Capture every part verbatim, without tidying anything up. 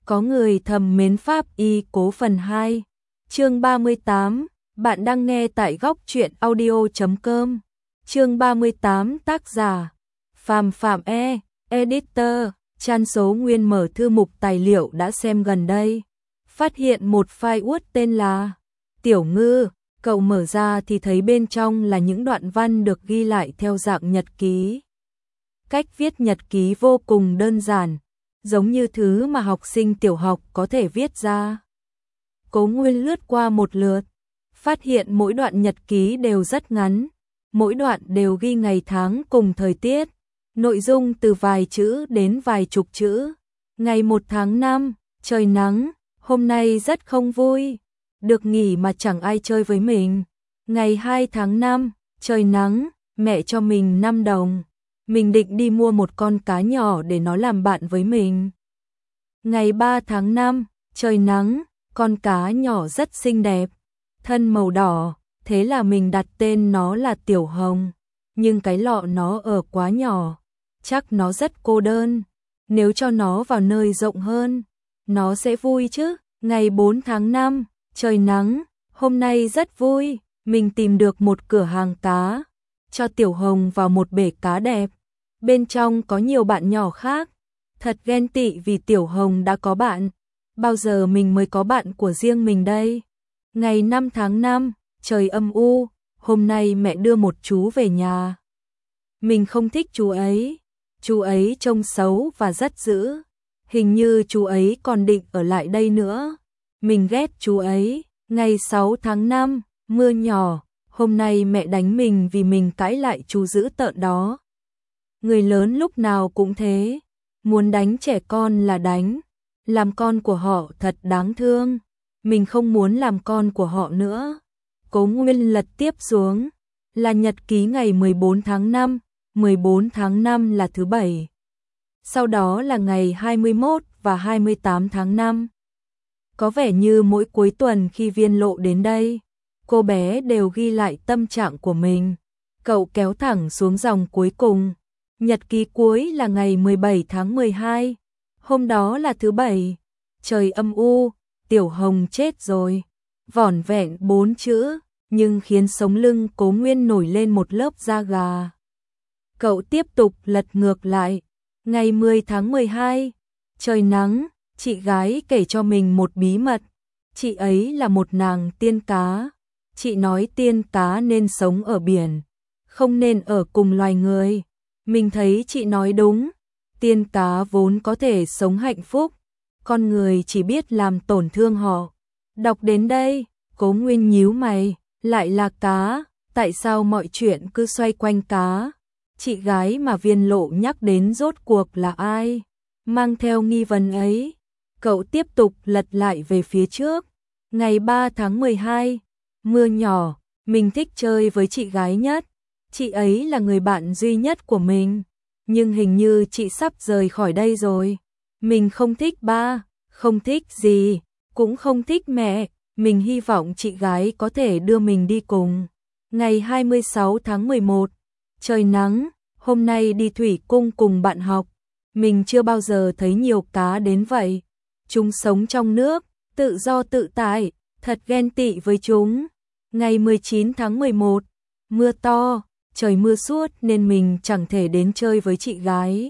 Có người thầm mến Pháp Y Cố phần hai. Chương ba mươi tám, bạn đang nghe tại góc truyện audio chấm com. Chương ba mươi tám, tác giả Phạm Phạm E, editor. Chan số nguyên mở thư mục tài liệu đã xem gần đây. Phát hiện một file Word tên là Tiểu Ngư. Cậu mở ra thì thấy bên trong là những đoạn văn được ghi lại theo dạng nhật ký. Cách viết nhật ký vô cùng đơn giản, giống như thứ mà học sinh tiểu học có thể viết ra. Cố Nguyên lướt qua một lượt, phát hiện mỗi đoạn nhật ký đều rất ngắn, mỗi đoạn đều ghi ngày tháng cùng thời tiết, nội dung từ vài chữ đến vài chục chữ. Ngày một tháng năm, trời nắng, hôm nay rất không vui, được nghỉ mà chẳng ai chơi với mình. Ngày hai tháng năm, trời nắng, mẹ cho mình năm đồng. Mình định đi mua một con cá nhỏ để nó làm bạn với mình. Ngày ba tháng năm, trời nắng, con cá nhỏ rất xinh đẹp, thân màu đỏ, thế là mình đặt tên nó là Tiểu Hồng. Nhưng cái lọ nó ở quá nhỏ, chắc nó rất cô đơn. Nếu cho nó vào nơi rộng hơn, nó sẽ vui chứ. Ngày bốn tháng năm, trời nắng, hôm nay rất vui, mình tìm được một cửa hàng cá, cho Tiểu Hồng vào một bể cá đẹp. Bên trong có nhiều bạn nhỏ khác, thật ghen tị vì Tiểu Hồng đã có bạn. Bao giờ mình mới có bạn của riêng mình đây? Ngày năm tháng năm, trời âm u, hôm nay mẹ đưa một chú về nhà. Mình không thích chú ấy, chú ấy trông xấu và rất dữ. Hình như chú ấy còn định ở lại đây nữa. Mình ghét chú ấy. Ngày sáu tháng năm, mưa nhỏ, hôm nay mẹ đánh mình vì mình cãi lại chú dữ tợn đó. Người lớn lúc nào cũng thế, muốn đánh trẻ con là đánh, làm con của họ thật đáng thương, mình không muốn làm con của họ nữa. Cố Nguyên lật tiếp xuống, là nhật ký ngày mười bốn tháng năm, mười bốn tháng năm là thứ bảy. Sau đó là ngày hai mươi mốt và hai mươi tám tháng năm. Có vẻ như mỗi cuối tuần khi Viên Lộ đến đây, cô bé đều ghi lại tâm trạng của mình. Cậu kéo thẳng xuống dòng cuối cùng. Nhật ký cuối là ngày mười bảy tháng mười hai, hôm đó là thứ bảy, trời âm u, Tiểu Hồng chết rồi. Vỏn vẹn bốn chữ, nhưng khiến sống lưng Cố Nguyên nổi lên một lớp da gà. Cậu tiếp tục lật ngược lại, ngày mười tháng mười hai, trời nắng, chị gái kể cho mình một bí mật, chị ấy là một nàng tiên cá. Chị nói tiên cá nên sống ở biển, không nên ở cùng loài người. Mình thấy chị nói đúng, tiên cá vốn có thể sống hạnh phúc, con người chỉ biết làm tổn thương họ. Đọc đến đây, Cố Nguyên nhíu mày, lại là cá, tại sao mọi chuyện cứ xoay quanh cá? Chị gái mà Viên Lộ nhắc đến rốt cuộc là ai? Mang theo nghi vấn ấy, cậu tiếp tục lật lại về phía trước. Ngày ba tháng mười hai, mưa nhỏ, mình thích chơi với chị gái nhất. Chị ấy là người bạn duy nhất của mình, nhưng hình như chị sắp rời khỏi đây rồi. Mình không thích ba, không thích gì, cũng không thích mẹ, mình hy vọng chị gái có thể đưa mình đi cùng. Ngày hai mươi sáu tháng mười một, trời nắng, hôm nay đi thủy cung cùng bạn học. Mình chưa bao giờ thấy nhiều cá đến vậy. Chúng sống trong nước, tự do tự tại, thật ghen tị với chúng. Ngày mười chín tháng mười một, mưa to. Trời mưa suốt nên mình chẳng thể đến chơi với chị gái.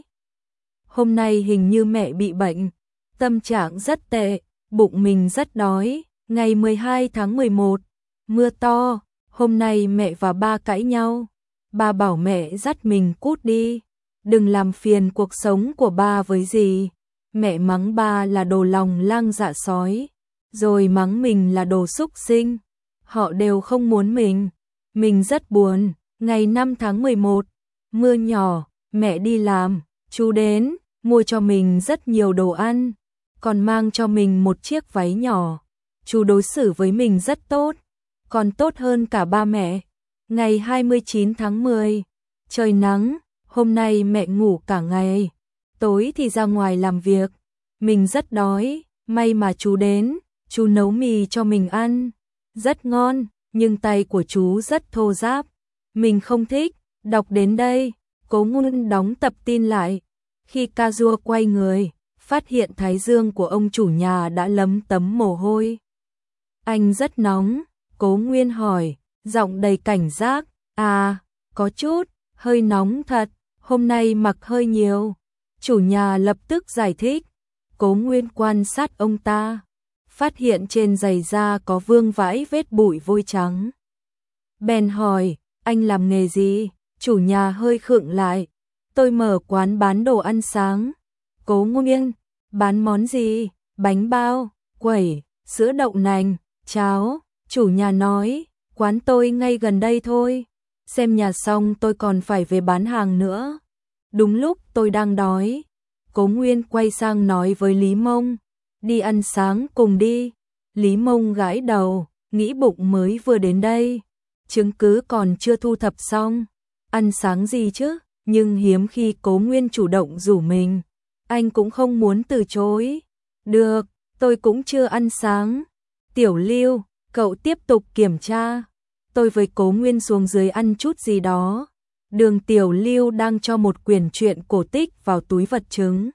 Hôm nay hình như mẹ bị bệnh, tâm trạng rất tệ, bụng mình rất đói. Ngày mười hai tháng mười một, mưa to, hôm nay mẹ và ba cãi nhau. Ba bảo mẹ dắt mình cút đi, đừng làm phiền cuộc sống của ba với dì. Mẹ mắng ba là đồ lòng lang dạ sói, rồi mắng mình là đồ súc sinh. Họ đều không muốn mình, mình rất buồn. Ngày năm tháng mười một, mưa nhỏ, mẹ đi làm, chú đến, mua cho mình rất nhiều đồ ăn, còn mang cho mình một chiếc váy nhỏ. Chú đối xử với mình rất tốt, còn tốt hơn cả ba mẹ. Ngày hai mươi chín tháng mười, trời nắng, hôm nay mẹ ngủ cả ngày, tối thì ra ngoài làm việc. Mình rất đói, may mà chú đến, chú nấu mì cho mình ăn, rất ngon, nhưng tay của chú rất thô ráp. Mình không thích. Đọc đến đây, Cố Nguyên đóng tập tin lại. Khi Kazuo quay người, phát hiện thái dương của ông chủ nhà đã lấm tấm mồ hôi. Anh rất nóng, Cố Nguyên hỏi, giọng đầy cảnh giác. À, có chút, hơi nóng thật, hôm nay mặc hơi nhiều. Chủ nhà lập tức giải thích. Cố Nguyên quan sát ông ta, phát hiện trên giày da có vương vãi vết bụi vôi trắng. Bèn hỏi, anh làm nghề gì? Chủ nhà hơi khựng lại. Tôi mở quán bán đồ ăn sáng. Cố Nguyên, bán món gì? Bánh bao, quẩy, sữa đậu nành, cháo. Chủ nhà nói, quán tôi ngay gần đây thôi. Xem nhà xong tôi còn phải về bán hàng nữa. Đúng lúc tôi đang đói. Cố Nguyên quay sang nói với Lý Mông, đi ăn sáng cùng đi. Lý Mông gãi đầu, nghĩ bụng mới vừa đến đây, chứng cứ còn chưa thu thập xong, ăn sáng gì chứ? Nhưng hiếm khi Cố Nguyên chủ động rủ mình, anh cũng không muốn từ chối. Được, tôi cũng chưa ăn sáng. Tiểu Lưu, cậu tiếp tục kiểm tra. Tôi với Cố Nguyên xuống dưới ăn chút gì đó. Đường Tiểu Lưu đang cho một quyển truyện cổ tích vào túi vật chứng.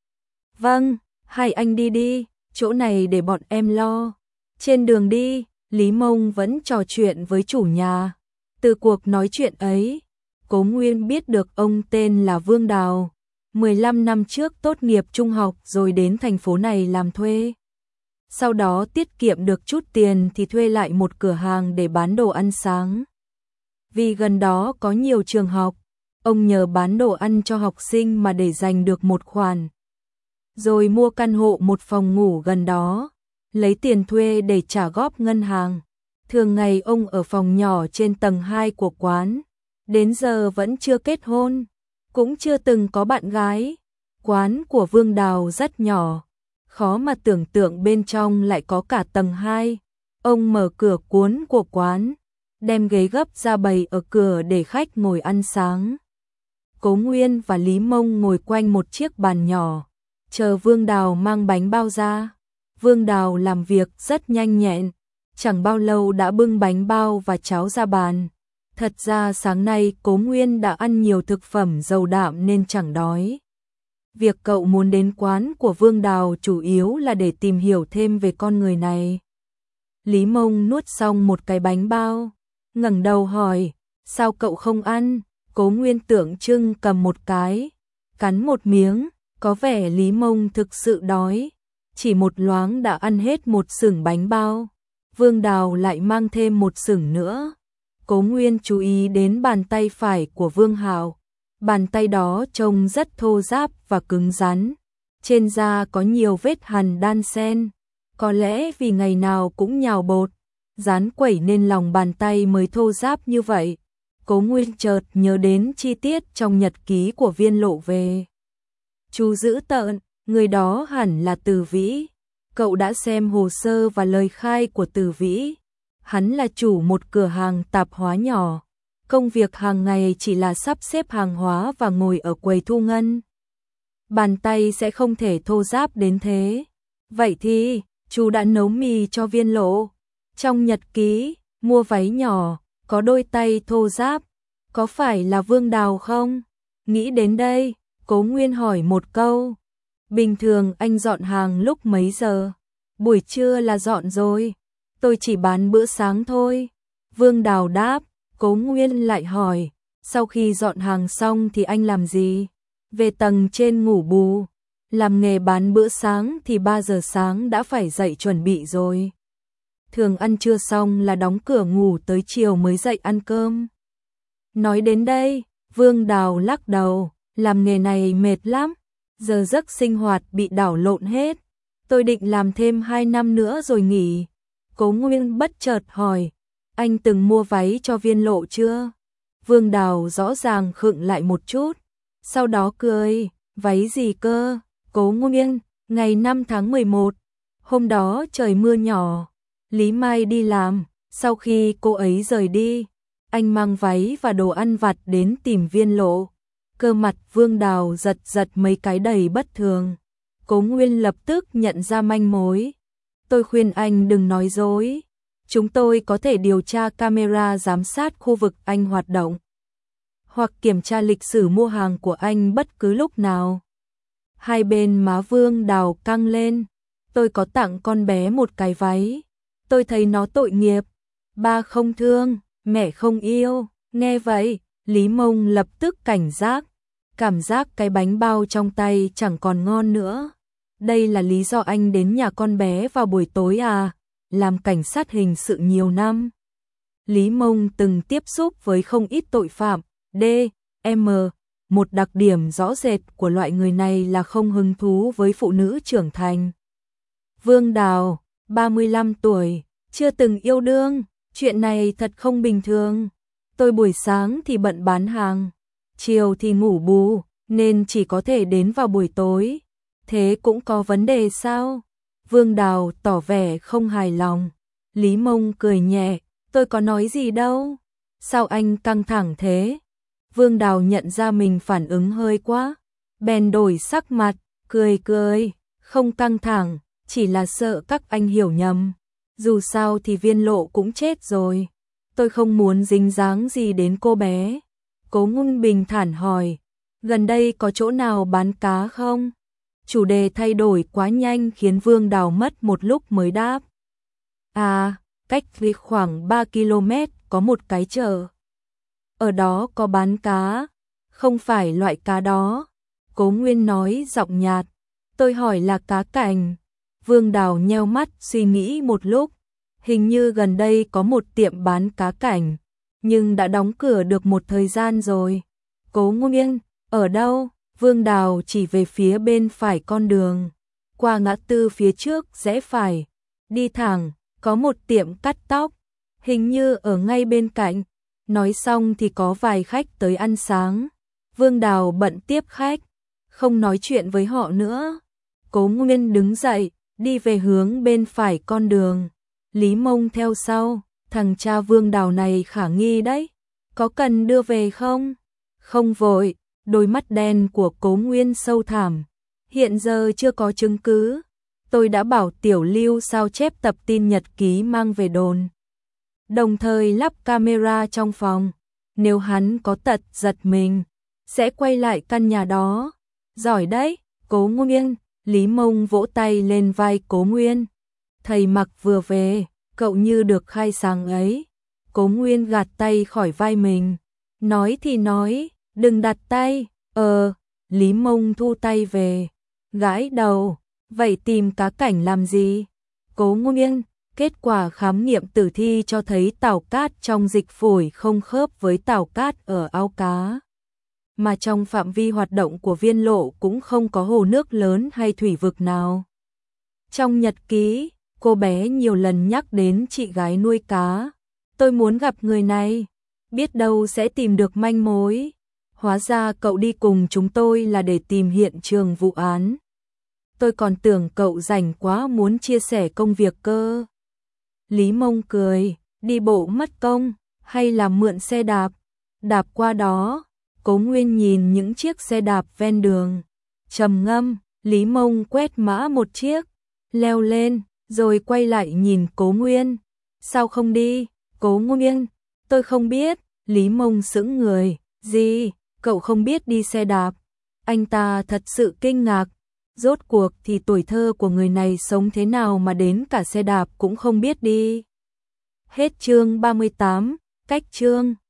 Vâng, hai anh đi đi, chỗ này để bọn em lo. Trên đường đi, Lý Mông vẫn trò chuyện với chủ nhà. Từ cuộc nói chuyện ấy, Cố Nguyên biết được ông tên là Vương Đào. mười lăm năm trước tốt nghiệp trung học rồi đến thành phố này làm thuê. Sau đó tiết kiệm được chút tiền thì thuê lại một cửa hàng để bán đồ ăn sáng. Vì gần đó có nhiều trường học, ông nhờ bán đồ ăn cho học sinh mà để dành được một khoản. Rồi mua căn hộ một phòng ngủ gần đó, lấy tiền thuê để trả góp ngân hàng. Thường ngày ông ở phòng nhỏ trên tầng hai của quán, đến giờ vẫn chưa kết hôn, cũng chưa từng có bạn gái. Quán của Vương Đào rất nhỏ, khó mà tưởng tượng bên trong lại có cả tầng hai. Ông mở cửa cuốn của quán, đem ghế gấp ra bày ở cửa để khách ngồi ăn sáng. Cố Nguyên và Lý Mông ngồi quanh một chiếc bàn nhỏ, chờ Vương Đào mang bánh bao ra. Vương Đào làm việc rất nhanh nhẹn, chẳng bao lâu đã bưng bánh bao và cháo ra bàn. Thật ra sáng nay Cố Nguyên đã ăn nhiều thực phẩm giàu đạm nên chẳng đói. Việc cậu muốn đến quán của Vương Đào chủ yếu là để tìm hiểu thêm về con người này. Lý Mông nuốt xong một cái bánh bao, ngẩng đầu hỏi, sao cậu không ăn? Cố Nguyên tưởng trưng cầm một cái, cắn một miếng, có vẻ Lý Mông thực sự đói. Chỉ một loáng đã ăn hết một xửng bánh bao. Vương Đào lại mang thêm một xửng nữa. Cố Nguyên chú ý đến bàn tay phải của Vương Hào. Bàn tay đó trông rất thô ráp và cứng rắn. Trên da có nhiều vết hằn đan xen. Có lẽ vì ngày nào cũng nhào bột, rán quẩy nên lòng bàn tay mới thô ráp như vậy. Cố Nguyên chợt nhớ đến chi tiết trong nhật ký của Viên Lộ về chú dữ tợn, người đó hẳn là Từ Vĩ. Cậu đã xem hồ sơ và lời khai của Từ Vĩ. Hắn là chủ một cửa hàng tạp hóa nhỏ. Công việc hàng ngày chỉ là sắp xếp hàng hóa và ngồi ở quầy thu ngân. Bàn tay sẽ không thể thô ráp đến thế. Vậy thì, chú đã nấu mì cho Viên Lộ. Trong nhật ký, mua váy nhỏ, có đôi tay thô ráp. Có phải là Vương Đào không? Nghĩ đến đây, Cố Nguyên hỏi một câu. Bình thường anh dọn hàng lúc mấy giờ? Buổi trưa là dọn rồi. Tôi chỉ bán bữa sáng thôi. Vương Đào đáp. Cố Nguyên lại hỏi, sau khi dọn hàng xong thì anh làm gì? Về tầng trên ngủ bù. Làm nghề bán bữa sáng thì ba giờ sáng đã phải dậy chuẩn bị rồi. Thường ăn trưa xong là đóng cửa ngủ tới chiều mới dậy ăn cơm. Nói đến đây, Vương Đào lắc đầu, làm nghề này mệt lắm. Giờ giấc sinh hoạt bị đảo lộn hết. Tôi định làm thêm hai năm nữa rồi nghỉ. Cố Nguyên bất chợt hỏi, anh từng mua váy cho Viên Lộ chưa? Vương Đào rõ ràng khựng lại một chút, sau đó cười, váy gì cơ? Cố Nguyên, ngày năm tháng mười một, hôm đó trời mưa nhỏ, Lý Mai đi làm, sau khi cô ấy rời đi, anh mang váy và đồ ăn vặt đến tìm Viên Lộ. Cơ mặt Vương Đào giật giật mấy cái đầy bất thường. Cố Nguyên lập tức nhận ra manh mối. Tôi khuyên anh đừng nói dối. Chúng tôi có thể điều tra camera giám sát khu vực anh hoạt động, hoặc kiểm tra lịch sử mua hàng của anh bất cứ lúc nào. Hai bên má Vương Đào căng lên. Tôi có tặng con bé một cái váy. Tôi thấy nó tội nghiệp. Ba không thương, mẹ không yêu. Nghe vậy, Lý Mông lập tức cảnh giác. Cảm giác cái bánh bao trong tay chẳng còn ngon nữa. Đây là lý do anh đến nhà con bé vào buổi tối à? Làm cảnh sát hình sự nhiều năm. Lý Mông từng tiếp xúc với không ít tội phạm. D, M. Một đặc điểm rõ rệt của loại người này là không hứng thú với phụ nữ trưởng thành. Vương Đào, ba mươi lăm tuổi, chưa từng yêu đương. Chuyện này thật không bình thường. Tôi buổi sáng thì bận bán hàng, chiều thì ngủ bù, nên chỉ có thể đến vào buổi tối. Thế cũng có vấn đề sao? Vương Đào tỏ vẻ không hài lòng. Lý Mông cười nhẹ, tôi có nói gì đâu. Sao anh căng thẳng thế? Vương Đào nhận ra mình phản ứng hơi quá, bèn đổi sắc mặt, cười cười, không căng thẳng, chỉ là sợ các anh hiểu nhầm. Dù sao thì Viên Lộ cũng chết rồi. Tôi không muốn dính dáng gì đến cô bé. Cố Ngôn bình thản hỏi, gần đây có chỗ nào bán cá không? Chủ đề thay đổi quá nhanh khiến Vương Đào mất một lúc mới đáp. À, cách vì khoảng ba ki lô mét có một cái chợ. Ở đó có bán cá, không phải loại cá đó. Cố Nguyên nói giọng nhạt. Tôi hỏi là cá cảnh. Vương Đào nheo mắt suy nghĩ một lúc. Hình như gần đây có một tiệm bán cá cảnh, nhưng đã đóng cửa được một thời gian rồi. Cố Nguyên, ở đâu? Vương Đào chỉ về phía bên phải con đường. Qua ngã tư phía trước rẽ phải, đi thẳng, có một tiệm cắt tóc, hình như ở ngay bên cạnh. Nói xong thì có vài khách tới ăn sáng. Vương Đào bận tiếp khách, không nói chuyện với họ nữa. Cố Nguyên đứng dậy, đi về hướng bên phải con đường. Lý Mông theo sau, thằng cha Vương Đào này khả nghi đấy. Có cần đưa về không? Không vội, đôi mắt đen của Cố Nguyên sâu thẳm. Hiện giờ chưa có chứng cứ. Tôi đã bảo Tiểu Lưu sao chép tập tin nhật ký mang về đồn. Đồng thời lắp camera trong phòng. Nếu hắn có tật giật mình, sẽ quay lại căn nhà đó. Giỏi đấy, Cố Nguyên. Lý Mông vỗ tay lên vai Cố Nguyên. Thầy Mặc vừa về, cậu như được khai sáng ấy. Cố Nguyên gạt tay khỏi vai mình. Nói thì nói, đừng đặt tay. Ờ, Lý Mông thu tay về. Gãi đầu, vậy tìm cá cảnh làm gì? Cố Nguyên, kết quả khám nghiệm tử thi cho thấy tảo cát trong dịch phổi không khớp với tảo cát ở ao cá. Mà trong phạm vi hoạt động của Viên Lộ cũng không có hồ nước lớn hay thủy vực nào. Trong nhật ký, cô bé nhiều lần nhắc đến chị gái nuôi cá. Tôi muốn gặp người này, biết đâu sẽ tìm được manh mối. Hóa ra cậu đi cùng chúng tôi là để tìm hiện trường vụ án. Tôi còn tưởng cậu rảnh quá muốn chia sẻ công việc cơ. Lý Mông cười, đi bộ mất công, hay là mượn xe đạp. Đạp qua đó, Cố Nguyên nhìn những chiếc xe đạp ven đường. Trầm ngâm, Lý Mông quét mã một chiếc, leo lên, rồi quay lại nhìn Cố Nguyên. Sao không đi? Cố Nguyên, tôi không biết. Lý Mông sững người, gì? Cậu không biết đi xe đạp? Anh ta thật sự kinh ngạc. Rốt cuộc thì tuổi thơ của người này sống thế nào mà đến cả xe đạp cũng không biết đi. Hết chương ba mươi tám, cách chương.